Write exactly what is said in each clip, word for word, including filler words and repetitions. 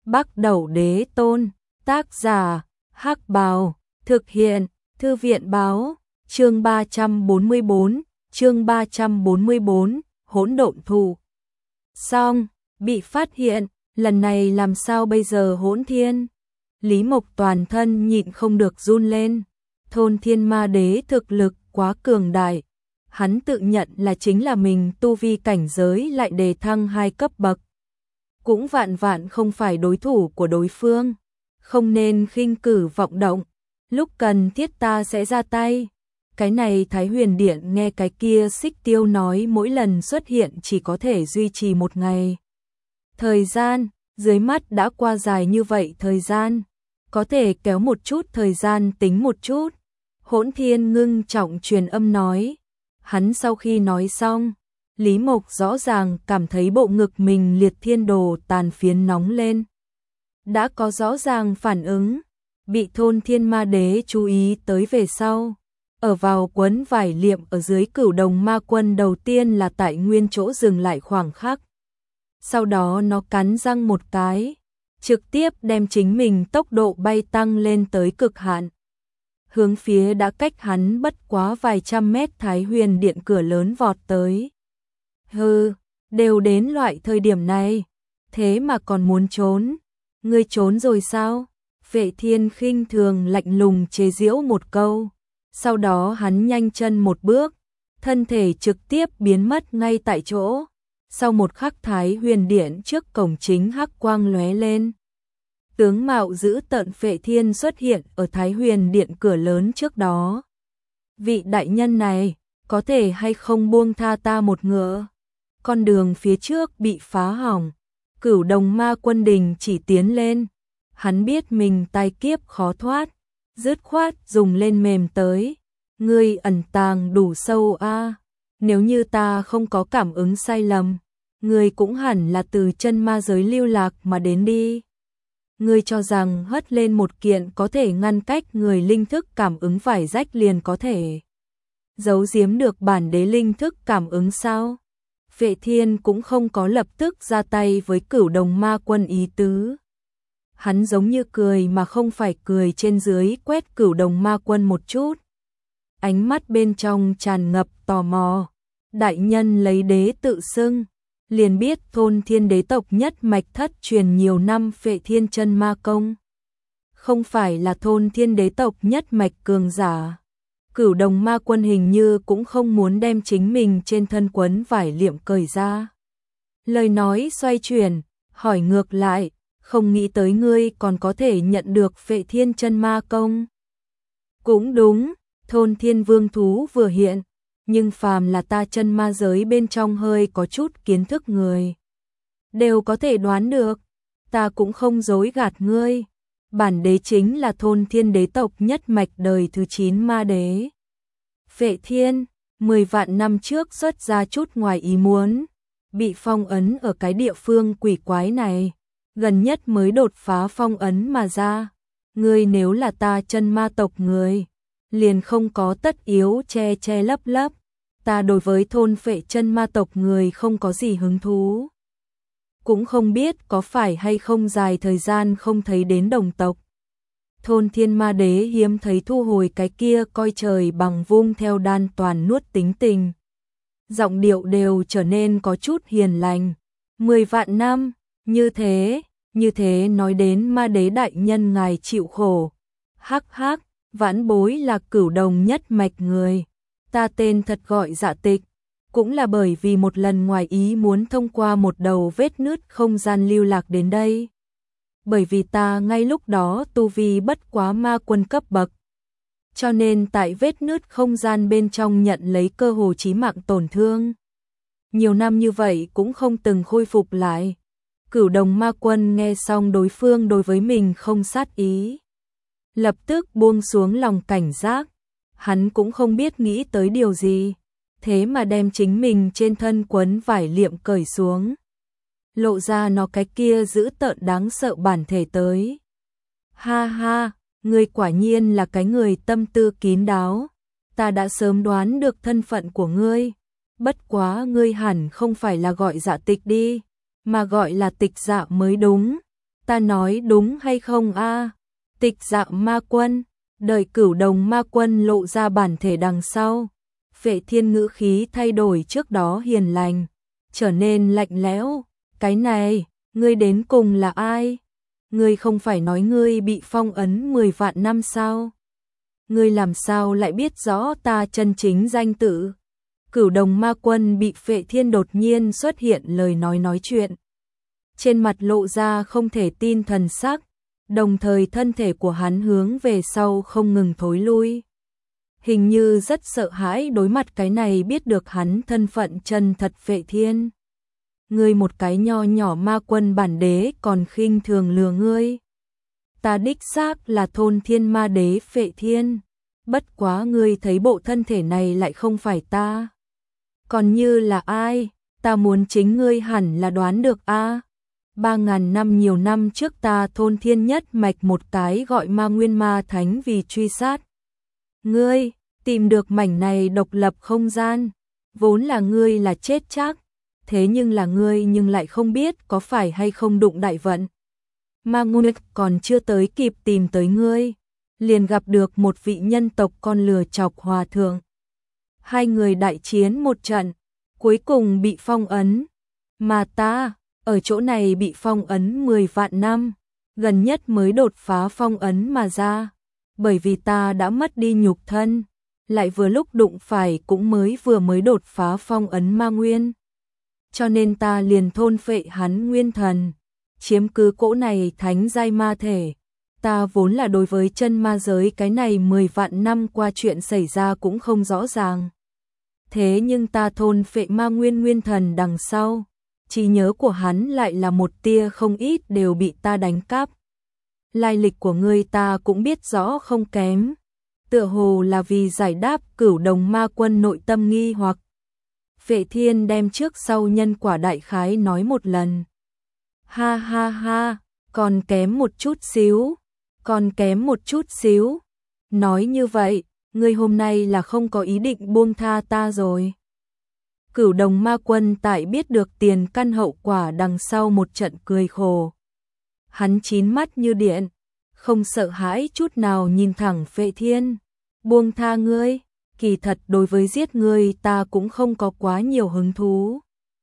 Bắc Đẩu Đế Tôn, tác giả, Hắc Bào, thực hiện, Thư viện báo, chương ba trăm bốn mươi bốn, chương ba trăm bốn mươi bốn, hỗn độn thù. Xong, bị phát hiện, lần này làm sao bây giờ Hỗn Thiên? Lý Mộc toàn thân nhịn không được run lên, Thôn Thiên Ma Đế thực lực quá cường đại. Hắn tự nhận là chính là mình tu vi cảnh giới lại đề thăng hai cấp bậc. Cũng vạn vạn không phải đối thủ của đối phương, không nên khinh cử vọng động, lúc cần thiết ta sẽ ra tay. Cái này Thái Huyền Điện nghe cái kia Xích Tiêu nói mỗi lần xuất hiện chỉ có thể duy trì một ngày. Thời gian, dưới mắt đã qua dài như vậy thời gian, có thể kéo một chút thời gian tính một chút. Hỗn Thiên ngưng trọng truyền âm nói. Hắn sau khi nói xong, Lý Mộc rõ ràng cảm thấy bộ ngực mình liệt thiên đồ tàn phiến nóng lên. Đã có rõ ràng phản ứng, bị Thôn Thiên Ma Đế chú ý tới về sau. Ở vào quấn vải liệm ở dưới Cửu Đồng Ma Quân đầu tiên là tại nguyên chỗ dừng lại khoảng khắc. Sau đó nó cắn răng một cái, trực tiếp đem chính mình tốc độ bay tăng lên tới cực hạn. Hướng phía đã cách hắn bất quá vài trăm mét Thái Huyền Điện cửa lớn vọt tới. Hừ, đều đến loại thời điểm này, thế mà còn muốn trốn. Ngươi trốn rồi sao? Vệ Thiên khinh thường lạnh lùng chế giễu một câu. Sau đó hắn nhanh chân một bước, thân thể trực tiếp biến mất ngay tại chỗ. Sau một khắc Thái Huyền Điện trước cổng chính hắc quang lóe lên. Tướng mạo dữ tợn Vệ Thiên xuất hiện ở Thái Huyền Điện cửa lớn trước đó. Vị đại nhân này, có thể hay không buông tha ta một ngựa? Con đường phía trước bị phá hỏng, Cửu Đồng Ma Quân đình chỉ tiến lên. Hắn biết mình tai kiếp khó thoát, dứt khoát dùng lên mềm tới. Ngươi ẩn tàng đủ sâu a, nếu như ta không có cảm ứng sai lầm, ngươi cũng hẳn là từ chân ma giới lưu lạc mà đến đi. Ngươi cho rằng hất lên một kiện có thể ngăn cách người linh thức cảm ứng vải rách liền có thể giấu giếm được bản đế linh thức cảm ứng sao? Vệ Thiên cũng không có lập tức ra tay với Cửu Đồng Ma Quân ý tứ. Hắn giống như cười mà không phải cười, trên dưới quét Cửu Đồng Ma Quân một chút. Ánh mắt bên trong tràn ngập tò mò. Đại nhân lấy đế tự xưng, liền biết Thôn Thiên đế tộc nhất mạch thất truyền nhiều năm Vệ Thiên chân ma công. Không phải là Thôn Thiên đế tộc nhất mạch cường giả. Cửu Đồng Ma Quân hình như cũng không muốn đem chính mình trên thân quấn vải liệm cởi ra. Lời nói xoay chuyển, hỏi ngược lại, không nghĩ tới ngươi còn có thể nhận được Vệ Thiên chân ma công. Cũng đúng, Thôn Thiên vương thú vừa hiện, nhưng phàm là ta chân ma giới bên trong hơi có chút kiến thức người, đều có thể đoán được, ta cũng không dối gạt ngươi. Bản đế chính là Thôn Thiên đế tộc nhất mạch đời thứ chín ma đế. Vệ Thiên, mười vạn năm trước xuất ra chút ngoài ý muốn, bị phong ấn ở cái địa phương quỷ quái này, gần nhất mới đột phá phong ấn mà ra. Ngươi nếu là ta chân ma tộc người, liền không có tất yếu che che lấp lấp. Ta đối với thôn Vệ chân ma tộc người không có gì hứng thú. Cũng không biết có phải hay không dài thời gian không thấy đến đồng tộc. Thôn Thiên Ma Đế hiếm thấy thu hồi cái kia coi trời bằng vung theo đan toàn nuốt tính tình. Giọng điệu đều trở nên có chút hiền lành. Mười vạn năm, như thế, như thế nói đến Ma Đế đại nhân ngài chịu khổ. Hắc hắc, vãn bối là Cửu Đồng nhất mạch người. Ta tên thật gọi Dạ Tịch. Cũng là bởi vì một lần ngoài ý muốn thông qua một đầu vết nứt không gian lưu lạc đến đây. Bởi vì ta ngay lúc đó tu vi bất quá ma quân cấp bậc. Cho nên tại vết nứt không gian bên trong nhận lấy cơ hồ chí mạng tổn thương. Nhiều năm như vậy cũng không từng khôi phục lại. Cửu Đồng Ma Quân nghe xong đối phương đối với mình không sát ý, lập tức buông xuống lòng cảnh giác. Hắn cũng không biết nghĩ tới điều gì, thế mà đem chính mình trên thân quấn vải liệm cởi xuống, lộ ra nó cái kia dữ tợn đáng sợ bản thể tới. Ha ha, ngươi quả nhiên là cái người tâm tư kín đáo. Ta đã sớm đoán được thân phận của ngươi. Bất quá ngươi hẳn không phải là gọi Dạ Tịch đi, mà gọi là Tịch Dạ mới đúng. Ta nói đúng hay không a? Tịch Dạ Ma Quân, đợi Cửu Đồng Ma Quân lộ ra bản thể đằng sau, Phệ Thiên ngữ khí thay đổi trước đó hiền lành, trở nên lạnh lẽo. Cái này, ngươi đến cùng là ai? Ngươi không phải nói ngươi bị phong ấn mười vạn năm sao? Ngươi làm sao lại biết rõ ta chân chính danh tự? Cửu Đồng Ma Quân bị Phệ Thiên đột nhiên xuất hiện lời nói nói chuyện. Trên mặt lộ ra không thể tin thần sắc, đồng thời thân thể của hắn hướng về sau không ngừng thối lui. Hình như rất sợ hãi đối mặt cái này biết được hắn thân phận chân thật Phệ Thiên. Ngươi một cái nho nhỏ ma quân bản đế còn khinh thường lừa ngươi. Ta đích xác là thôn thiên ma đế Phệ Thiên. Bất quá ngươi thấy bộ thân thể này lại không phải ta. Còn như là ai, ta muốn chính ngươi hẳn là đoán được a. Ba ngàn năm nhiều năm trước ta thôn thiên nhất mạch một cái gọi ma nguyên ma thánh vì truy sát. Ngươi, tìm được mảnh này độc lập không gian, vốn là ngươi là chết chắc, thế nhưng là ngươi nhưng lại không biết có phải hay không đụng đại vận. Ma nguyên còn chưa tới kịp tìm tới ngươi, liền gặp được một vị nhân tộc con lừa chọc hòa thượng. Hai người đại chiến một trận, cuối cùng bị phong ấn, mà ta ở chỗ này bị phong ấn mười vạn năm, gần nhất mới đột phá phong ấn mà ra, bởi vì ta đã mất đi nhục thân, lại vừa lúc đụng phải cũng mới vừa mới đột phá phong ấn ma nguyên. Cho nên ta liền thôn phệ hắn nguyên thần, chiếm cứ cỗ này thánh giai ma thể. Ta vốn là đối với chân ma giới cái này mười vạn năm qua chuyện xảy ra cũng không rõ ràng. Thế nhưng ta thôn phệ ma nguyên nguyên thần đằng sau, trí nhớ của hắn lại là một tia không ít đều bị ta đánh cắp. Lai lịch của ngươi ta cũng biết rõ không kém, tựa hồ là vì giải đáp Cửu Đồng Ma Quân nội tâm nghi hoặc. Phệ Thiên đem trước sau nhân quả đại khái nói một lần. Ha ha ha, còn kém một chút xíu, còn kém một chút xíu. Nói như vậy, ngươi hôm nay là không có ý định buông tha ta rồi. Cửu Đồng Ma Quân tại biết được tiền căn hậu quả đằng sau một trận cười khổ. Hắn chín mắt như điện, không sợ hãi chút nào nhìn thẳng Phệ Thiên. Buông tha ngươi, kỳ thật đối với giết ngươi ta cũng không có quá nhiều hứng thú.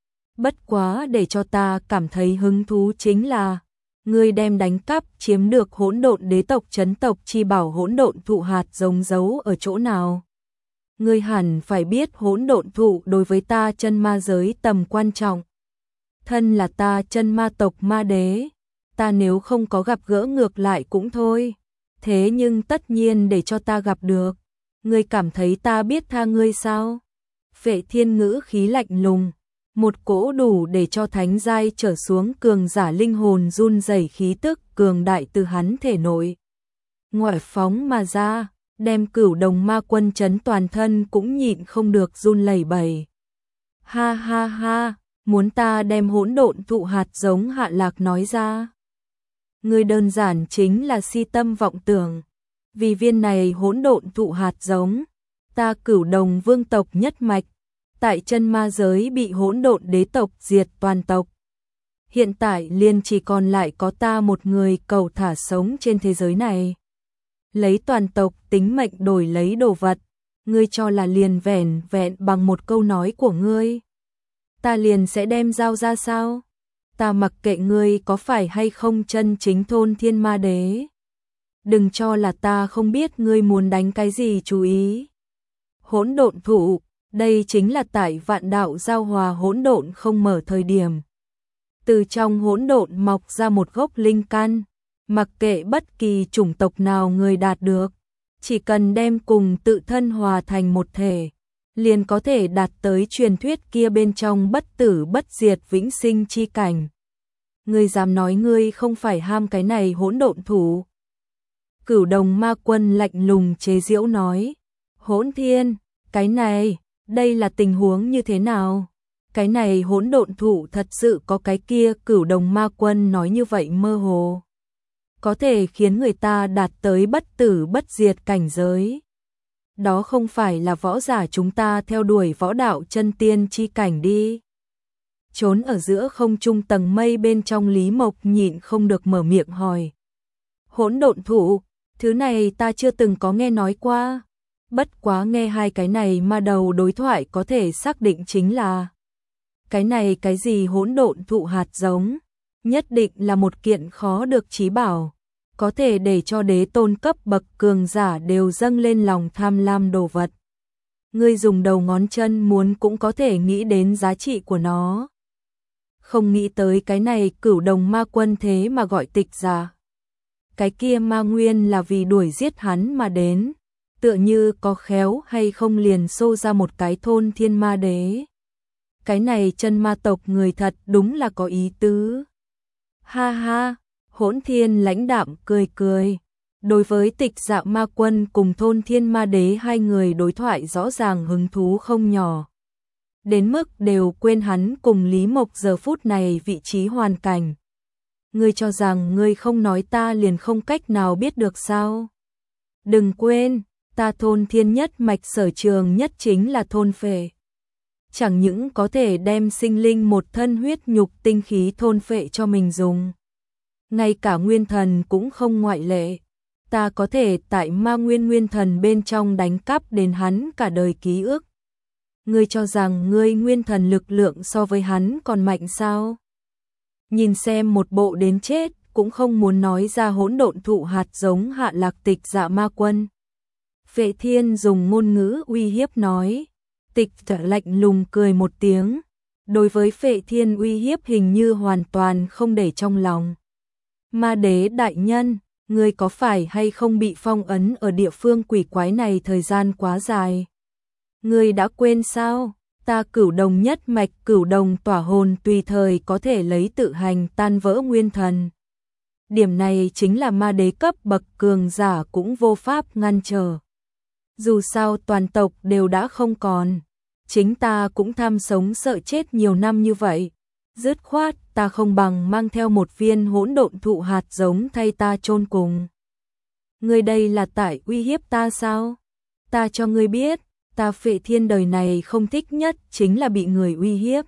Bất quá để cho ta cảm thấy hứng thú chính là ngươi đem đánh cắp chiếm được hỗn độn đế tộc chấn tộc chi bảo hỗn độn thụ hạt giống giấu ở chỗ nào. Ngươi hẳn phải biết hỗn độn thụ đối với ta chân ma giới tầm quan trọng. Thân là ta chân ma tộc ma đế, ta nếu không có gặp gỡ ngược lại cũng thôi. Thế nhưng tất nhiên để cho ta gặp được, ngươi cảm thấy ta biết tha ngươi sao? Phệ Thiên ngữ khí lạnh lùng, một cỗ đủ để cho thánh giai trở xuống cường giả linh hồn run rẩy khí tức cường đại từ hắn thể nội ngoại phóng mà ra, đem Cửu Đồng Ma Quân chấn toàn thân cũng nhịn không được run lẩy bẩy. Ha ha ha, muốn ta đem hỗn độn thụ hạt giống hạ lạc nói ra. Ngươi đơn giản chính là si tâm vọng tưởng. Vì viên này hỗn độn thụ hạt giống, ta Cửu Đồng vương tộc nhất mạch, tại chân ma giới bị hỗn độn đế tộc diệt toàn tộc. Hiện tại liền chỉ còn lại có ta một người cầu thả sống trên thế giới này. Lấy toàn tộc tính mệnh đổi lấy đồ vật, ngươi cho là liền vẻn vẹn bằng một câu nói của ngươi. Ta liền sẽ đem giao ra sao? Ta mặc kệ ngươi có phải hay không chân chính thôn thiên ma đế. Đừng cho là ta không biết ngươi muốn đánh cái gì chú ý. Hỗn độn thụ, đây chính là tại vạn đạo giao hòa hỗn độn không mở thời điểm. Từ trong hỗn độn mọc ra một gốc linh căn, mặc kệ bất kỳ chủng tộc nào người đạt được, chỉ cần đem cùng tự thân hòa thành một thể, liền có thể đạt tới truyền thuyết kia bên trong bất tử bất diệt vĩnh sinh chi cảnh. Ngươi dám nói ngươi không phải ham cái này hỗn độn thụ? Cửu Đồng Ma Quân lạnh lùng chế giễu nói, hỗn thiên, cái này, đây là tình huống như thế nào? Cái này hỗn độn thụ thật sự có cái kia? Cửu Đồng Ma Quân nói như vậy mơ hồ, có thể khiến người ta đạt tới bất tử bất diệt cảnh giới. Đó không phải là võ giả chúng ta theo đuổi võ đạo chân tiên chi cảnh đi. trốn ở giữa không trung tầng mây bên trong Lý Mộc nhịn không được mở miệng hỏi. Hỗn độn thụ, thứ này ta chưa từng có nghe nói qua. Bất quá nghe hai cái này mà đầu đối thoại có thể xác định chính là cái này cái gì hỗn độn thụ hạt giống, nhất định là một kiện khó được chí bảo, có thể để cho đế tôn cấp bậc cường giả đều dâng lên lòng tham lam đồ vật. Ngươi dùng đầu ngón chân muốn cũng có thể nghĩ đến giá trị của nó. Không nghĩ tới cái này Cửu Đồng Ma Quân thế mà gọi Tịch Giả. Cái kia ma nguyên là vì đuổi giết hắn mà đến, tựa như có khéo hay không liền xô ra một cái thôn thiên ma đế. Cái này chân ma tộc người thật đúng là có ý tứ. Ha ha, Hỗn Thiên lãnh đạm cười cười. Đối với Tịch Dạ Ma Quân cùng thôn thiên ma đế hai người đối thoại rõ ràng hứng thú không nhỏ. Đến mức đều quên hắn cùng Lý Mộc giờ phút này vị trí hoàn cảnh. Ngươi cho rằng ngươi không nói ta liền không cách nào biết được sao? Đừng quên, ta thôn thiên nhất mạch sở trường nhất chính là thôn phệ. Chẳng những có thể đem sinh linh một thân huyết nhục tinh khí thôn phệ cho mình dùng. Ngay cả nguyên thần cũng không ngoại lệ. Ta có thể tại ma nguyên nguyên thần bên trong đánh cắp đến hắn cả đời ký ức. Ngươi cho rằng ngươi nguyên thần lực lượng so với hắn còn mạnh sao? Nhìn xem một bộ đến chết cũng không muốn nói ra hỗn độn thụ hạt giống hạ lạc Tịch Dạ Ma Quân. Phệ Thiên dùng ngôn ngữ uy hiếp nói. Tịch Dạ lạnh lùng cười một tiếng. Đối với Phệ Thiên uy hiếp hình như hoàn toàn không để trong lòng. Ma đế đại nhân, ngươi có phải hay không bị phong ấn ở địa phương quỷ quái này thời gian quá dài? Ngươi đã quên sao? Ta Cửu Đồng nhất mạch Cửu Đồng tỏa hồn tùy thời có thể lấy tự hành tan vỡ nguyên thần. Điểm này chính là ma đế cấp bậc cường giả cũng vô pháp ngăn trở. Dù sao toàn tộc đều đã không còn. Chính ta cũng tham sống sợ chết nhiều năm như vậy. Dứt khoát ta không bằng mang theo một viên hỗn độn thụ hạt giống thay ta chôn cùng. Ngươi đây là tại uy hiếp ta sao? Ta cho ngươi biết, ta Phệ Thiên đời này không thích nhất chính là bị người uy hiếp.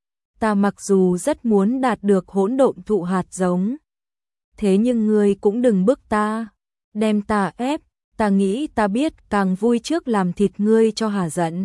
Ta mặc dù rất muốn đạt được hỗn độn thụ hạt giống, thế nhưng ngươi cũng đừng bức ta, đem ta ép, ta nghĩ ta biết càng vui trước làm thịt ngươi cho hả giận.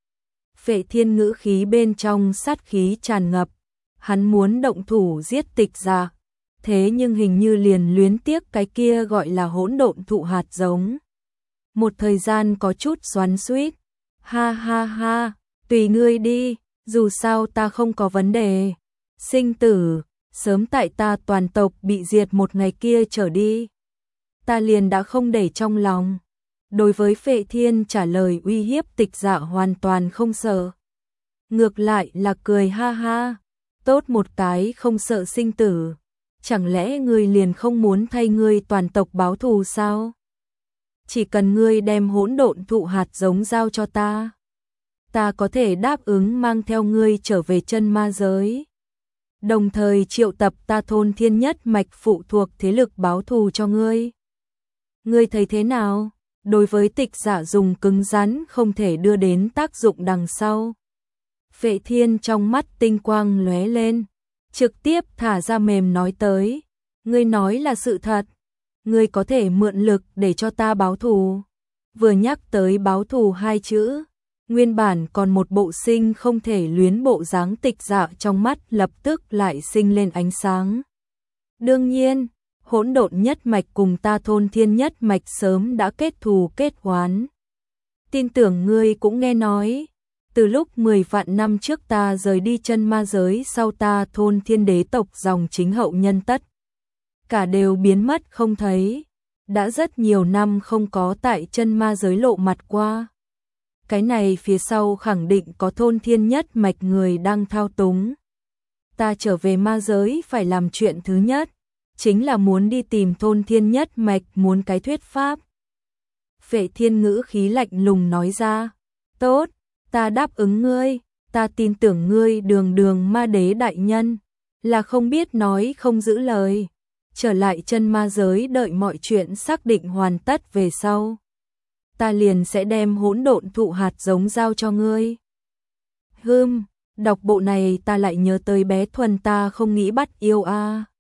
Phệ Thiên ngữ khí bên trong sát khí tràn ngập, hắn muốn động thủ giết Tịch Dạ, thế nhưng hình như liền luyến tiếc cái kia gọi là hỗn độn thụ hạt giống. Một thời gian có chút xoắn xuýt, ha ha ha, tùy ngươi đi, dù sao ta không có vấn đề. Sinh tử, sớm tại ta toàn tộc bị diệt một ngày kia trở đi, ta liền đã không để trong lòng. Đối với Phệ Thiên trả lời uy hiếp Tịch Dạ hoàn toàn không sợ. Ngược lại là cười ha ha, tốt một cái không sợ sinh tử. Chẳng lẽ ngươi liền không muốn thay ngươi toàn tộc báo thù sao? Chỉ cần ngươi đem hỗn độn thụ hạt giống giao cho ta, ta có thể đáp ứng mang theo ngươi trở về chân ma giới. Đồng thời triệu tập ta thôn thiên nhất mạch phụ thuộc thế lực báo thù cho ngươi. Ngươi thấy thế nào? Đối với Tịch Dạ dùng cứng rắn không thể đưa đến tác dụng đằng sau. Phệ Thiên trong mắt tinh quang lóe lên, trực tiếp thả ra mềm nói tới. Ngươi nói là sự thật. Ngươi có thể mượn lực để cho ta báo thù. Vừa nhắc tới báo thù hai chữ, nguyên bản còn một bộ sinh không thể luyến bộ dáng Tịch Dạ trong mắt lập tức lại sinh lên ánh sáng. Đương nhiên, hỗn độn nhất mạch cùng ta thôn thiên nhất mạch sớm đã kết thù kết oán. Tin tưởng ngươi cũng nghe nói, từ lúc mười vạn năm trước ta rời đi chân ma giới sau ta thôn thiên đế tộc dòng chính hậu nhân tất cả đều biến mất không thấy, đã rất nhiều năm không có tại chân ma giới lộ mặt qua. Cái này phía sau khẳng định có thôn thiên nhất mạch người đang thao túng. Ta trở về ma giới phải làm chuyện thứ nhất, chính là muốn đi tìm thôn thiên nhất mạch muốn cái thuyết pháp. Phệ Thiên ngữ khí lạnh lùng nói ra, tốt, ta đáp ứng ngươi, ta tin tưởng ngươi đường đường ma đế đại nhân, là không biết nói không giữ lời. Trở lại chân ma giới đợi mọi chuyện xác định hoàn tất về sau, ta liền sẽ đem hỗn độn thụ hạt giống giao cho ngươi. Hừm, Đọc bộ này ta lại nhớ tới bé Thuần ta không nghĩ bắt yêu a.